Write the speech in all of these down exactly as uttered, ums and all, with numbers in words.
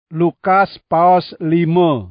Lukas paus lima.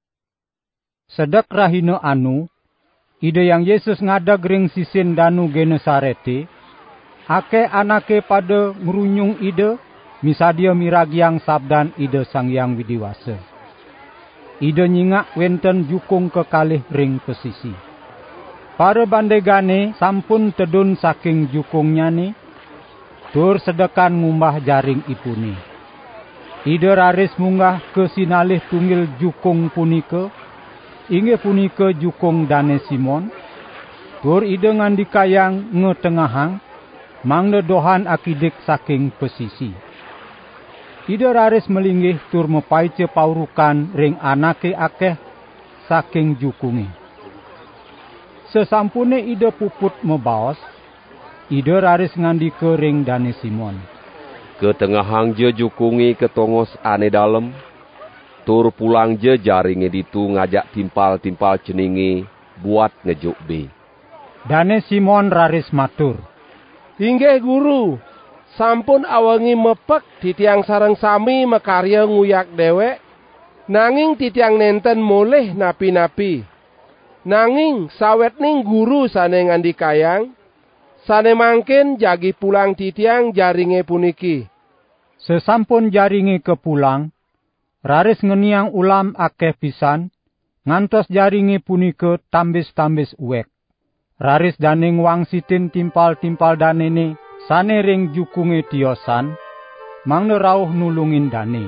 Sedek rahina anu, ide yang Yesus ngadag ring sisin danu Genesarete, ake anake pada ngerunyung ide, misadia miragiang sabdan ide Sang Hyang Widiwasa. Ide nyingak wenten jukung kekalih ring pesisi. Para bandegane sampun tedun saking jukungnya ni, tur sedekan ngumbah jaring ipuni. Ide raris munggah ke sinalih tunggil jukung punika, inggih punika jukung Dane Simon. Tur ide ngandikayang ngetengahang, mangde dohan akidik saking pesisi. Ide raris melinggih tur mepaice paurukan ring anake akeh saking jukungi. Sesampune ide puput mebaos, ide raris ngandike ring Dane Simon. Ketengahang je jukungi ketongos ane dalem, tur pulang je jaringe ditu ngajak timpal-timpal ceningi buat ngejuk be. Dane Simon raris matur, "Inggih guru, sampun awengi mepek titiang sareng sami makarya nguyak dewek, nanging titiang nenten moleh napi-napi. Nanging sawet ning guru sane ngandikayang, sane mangkin jagi pulang titiang jaringe puniki." Sesampun jaringe kepulang, raris ngeniang ulam akeh pisan, ngantos jaringe punika tambis-tambis uwek. Raris dane ngwangsitin timpal-timpal danene sane ring jukunge tiosan, mangde rauh nulungin dane.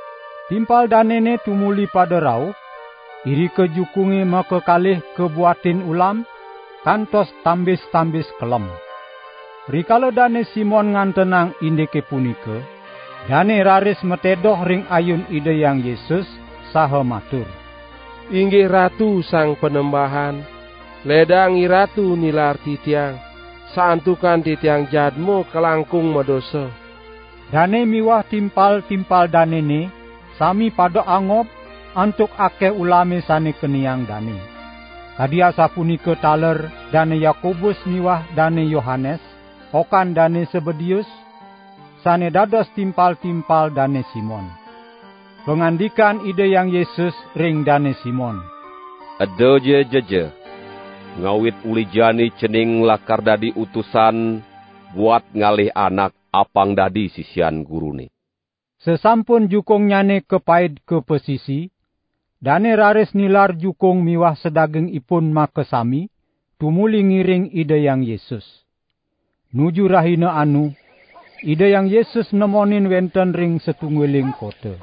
Timpal danene tumuli pada rauh, iri ke jukunge maka kalih kebuatin ulam, kantos tambis-tambis kelem. Rikala Dane Simon ngantenang indike punika, dane raris metedoh ring ayun ide yang Yesus, saha matur, "Inggih Ratu Sang Penembahan, ledangi Ratu nilar titiang, saantukan titiang jadmo kelangkung medosa." Dane miwah timpal-timpal danene, sami pada angop, antuk akeh ulame sane keniang dane. Kadia sapunika taler Dane Yakobus miwah Dane Yohanes, okan Dane Sebedius, sane dados timpal-timpal Dane Simon. Pengandikan ide yang Yesus ring Dane Simon, "Ede je jeje, ngawit uli jani cening lakar dadi utusan buat ngalih anak apang dadi sisian gurune." Sesampun jukung nyane kepaid ke pesisi, dane raris nilar jukung miwah sedaging ipun makesami, tumuli ngiring ide yang Yesus. Nuju rahina anu, ide yang Yesus nemonin wenten ring setunggiling kota.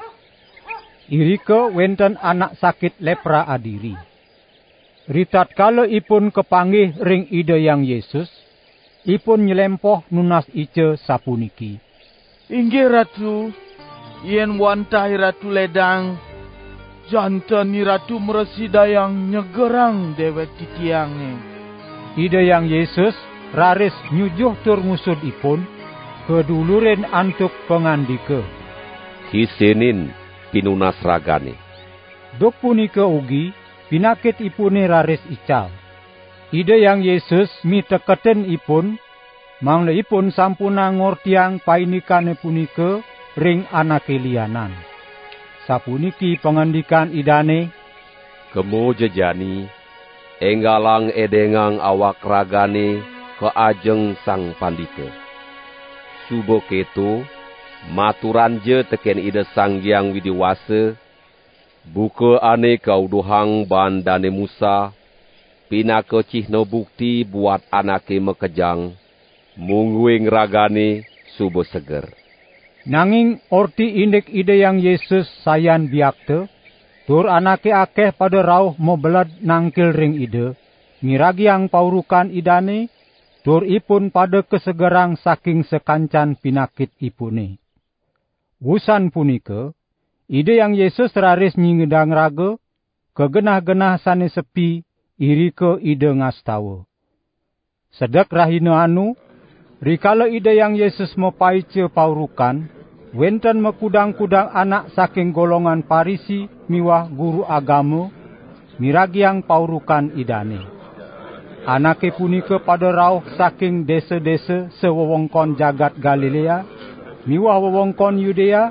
Irike wenten anak sakit lepra adiri. Ritat kala ipun kepanggih ring ide yang Yesus, ipun nyelempoh nunas ice sapuniki, "Inggih Ratu, yen wantahi Ratu ledang, janteni Ratu meresidayang nyegerang dewek titiange." Ide yang Yesus raris nyujuh tur ngusud ipun, kedulurin antuk pengandika, "Hisinin pinunas ragane." Duk punika ugi, pinakit ipune raris ical. Ide yang Yesus miteketen ipun, mangle ipun sampuna ngortiang painikane punika ring anake lianan. Sapuniki pengandikan idane, "Kemo jejani, enggalang edengang awak ragane ke ajeng Sang Pandita. Subo keto, maturan je teken ide Sang Hyang Widiwasa, buka ane kau dohang ban Dane Musa, pinaka cihno bukti buat anake mekejang, mungguing ragane subo seger." Nanging orti indik ide yang Yesus sayan biakte, tur anake akeh pada rauh mebelad nangkil ring ide, ngiragiang paurukan idane, tur ipun pada kesegerang saking sekancan pinakit ipune. Wusan punika, ide yang Yesus raris nyingedang raga, kegenah-genah sane sepi, iri ke ide ngastawa. Sedek rahina anu, rikala ide yang Yesus mepaice paurukan, wenten mekudang-kudang anak saking golongan Parisi miwah guru agama, miragiang paurukan idane. Anake punika pada rauh saking desa-desa sewewengkon jagat Galilea, miwah wewengkon Yudea,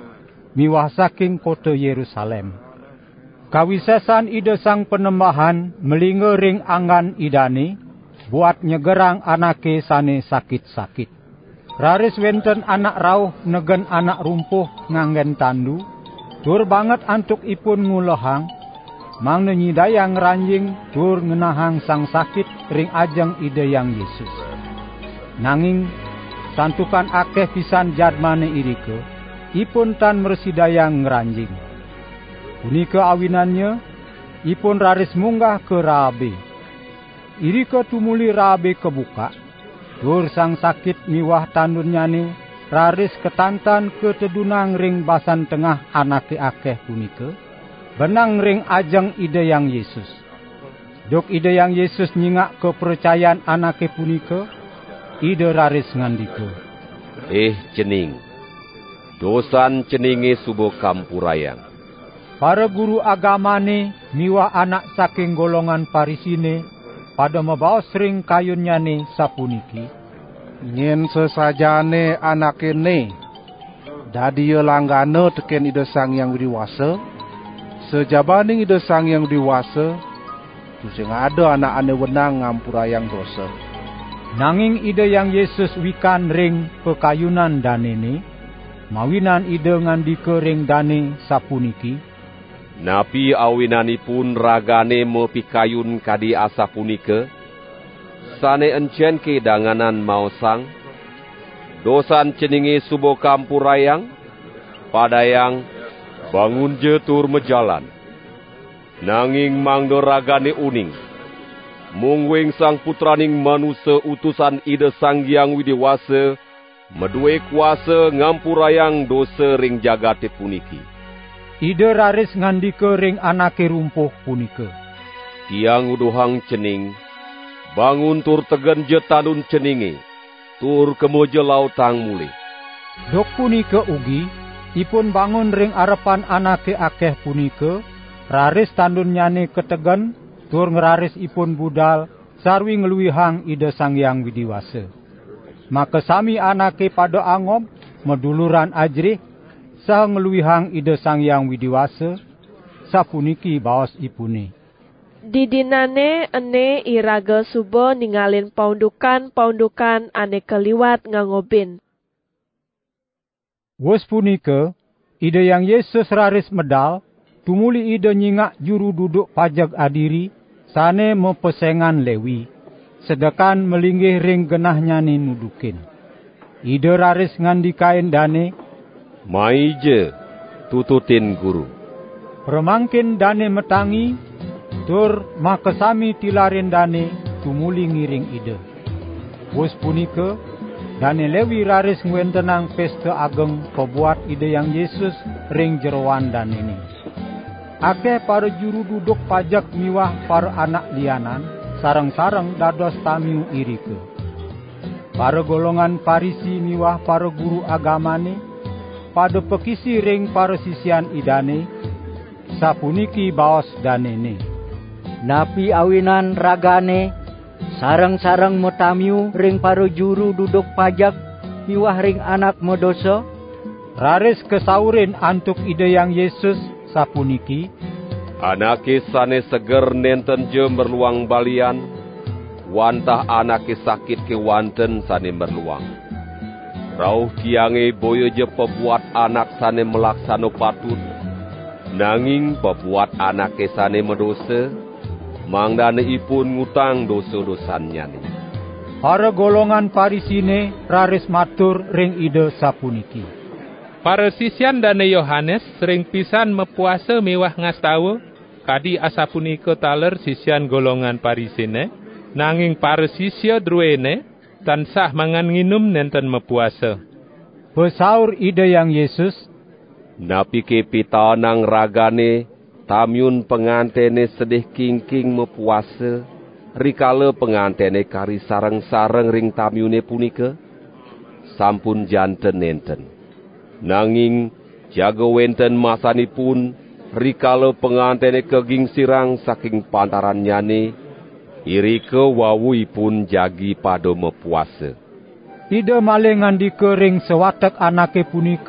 miwah saking kota Yerusalem. Kawisesan ide sang penembahan melingga ring anggan idane buat nyegerang anake sane sakit-sakit. Raris wenten anak rauh negen anak rumpuh nganggen tandu, tur banget antuk ipun ngulehang, mang nyidayang ranjing tur ngenahang sang sakit ring ajeng ide yang Yesus. Nanging santukan akeh pisan jadmane irike, ipun tan mersidayang ngeranjing. Punika awinannya, ipun raris munggah ke Rabe. Irike tumuli Rabe kebuka, tur sang sakit miwah tandunnyane raris ketantan ketedunang ring basan tengah anake akeh punika, benang ring ajeng ide yang Yesus. Dok ide yang Yesus nyingak kepercayaan anake punika, ide raris ngandika, Eh cening, dosan ceninge subo kampurayang. Para guru agamane miwah anak saking golongan Parisine pada membawa sering kayunnyane sapuniki, Nyen sesajane anake ne, dadi ye langgana teken ide Sang Yang Widiwasa, sejabaning ide Sang Yang Widiwasa, tu sing ada anak ane wenang ngampurayang dosa. Nanging ide yang Yesus wikan ring pekayunan danene, mawinan ide ngandika ring dane sapuniki, Napi awinanipun ragane mepikayun kadi asa punika, sane encen ke danganan maosang, dosan ceninge subo kampurayang, padayang bangun je tur mejalan. Nanging mangdo ragane uning, mungwing sang putraning manusia utusan ide Sang Hyang Widiwasa, medue kuasa ngampurayang dosa ring jagate puniki. Ide raris ngandika ring anake rumpuh punika, Tiang uduhang cening, bangun tur tegen je tanun ceninge, tur kemoje lautang mulih. Dok punika ugi, ipun bangun ring arepan anake akeh punika, raris tandunnyane ketegen, tur ngeraris ipun budal, sarwi ngeluihang ide Sang Hyang Widiwasa. Maka sami anake pada angop, meduluran ajrih, sah ngeluihang ide Sang Hyang Widiwasa, sapuniki baos ipune. Didinane ene iraga subo ningalin paundukan-paundukan ane keliwat ngangobin. Wes punika, ide yang Yesus raris medal, tumuli ide nyingak juru duduk pajak adiri, sane mepesengan Lewi, sedekan melinggih ring genahnyane nudukin. Ide raris ngandikain dane, Mai je, tututin guru. Permangkin dane metangi, tur makesami tilarin dane tumuli ngiring ide. Wes punika, dane Lewi raris ngwentenang pesta ageng pebuat ide yang Yesus ring jeroan danene. Akeh para juru duduk pajak miwah para anak lianan, sareng-sareng dados tamiu irike. Para golongan Parisi miwah para guru agamane, pada pekisi ring para sisian idane, sapuniki baos danene. Napi awinan ragane, sareng-sareng metamiu ring para juru duduk pajak, miwah ring anak medosa. Raris kesaurin antuk ide yang Yesus, sapuniki, Anake sane seger nenten je merluang balian, wantah anake sakit ke wanten sane merluang. Rauh tiange boyo je pebuat anak sane melaksano patut, nanging pebuat anake sane medosa, mangdane ipun ngutang dosa-dosannya ni. Para golongan Parisine raris matur ring ide sapuniki, Para sisian dane Yohanes sering pisan mepuasa mewah ngastawa, kadi asapunika taler sisian golongan Parisine, nanging para sisya druene, tansah mangan nginum nenten mepuasa. Pesaur ide yang Yesus, Napi ke pitanang ragane, tamyun pengantene sedih king-king mepuasa, rikala pengantene kari sareng-sareng ring tamyune punika, sampun janten nenten. Nanging, jaga wenten masanipun, rikala pengantene keging sirang saking pantaran nyane, irike wawuipun jagi pada mepuasa. ide malih ngandika ring sewatek anake punika,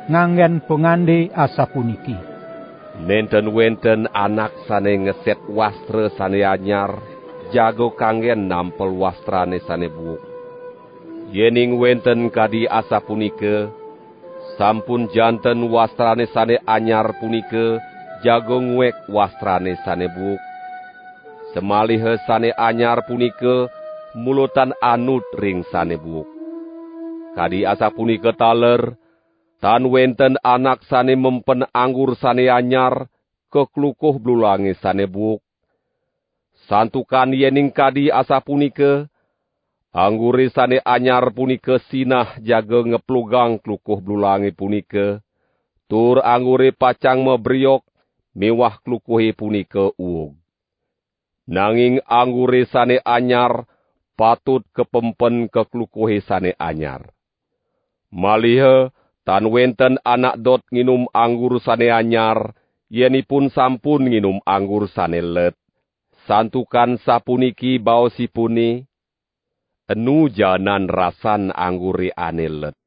nganggen pengande asapuniki. Nenten-wenten anak sane ngeset wastra sane anyar, jago kanggen nampel wastrane sane buuk. Yening wenten kadi asapunike, sampun janten wastrane sane anyar punike, jago nguek wastrane sane buuk. Semalihe sane anyar punike, mulutan anut ring sane buuk. Kadi asapunike taler, tan wenten anak sane mempen anggur sane anyar, keklukuh blulange sane buuk. Santukan yening kadi asapunike, anggure sane anyar punike sinah jaga ngeplugang klukuh blulange punike, tur anggure pacang mebriok, mewah klukuhe punike uug. Nanging anggure sane anyar, patut kepempen keklukuhe sane anyar. Malihe, tan wenten anak dot nginum anggur sane anyar, yenipun sampun nginum anggur sane let. Santukan sapuniki baosipuni, enu janan rasan angguri ane let.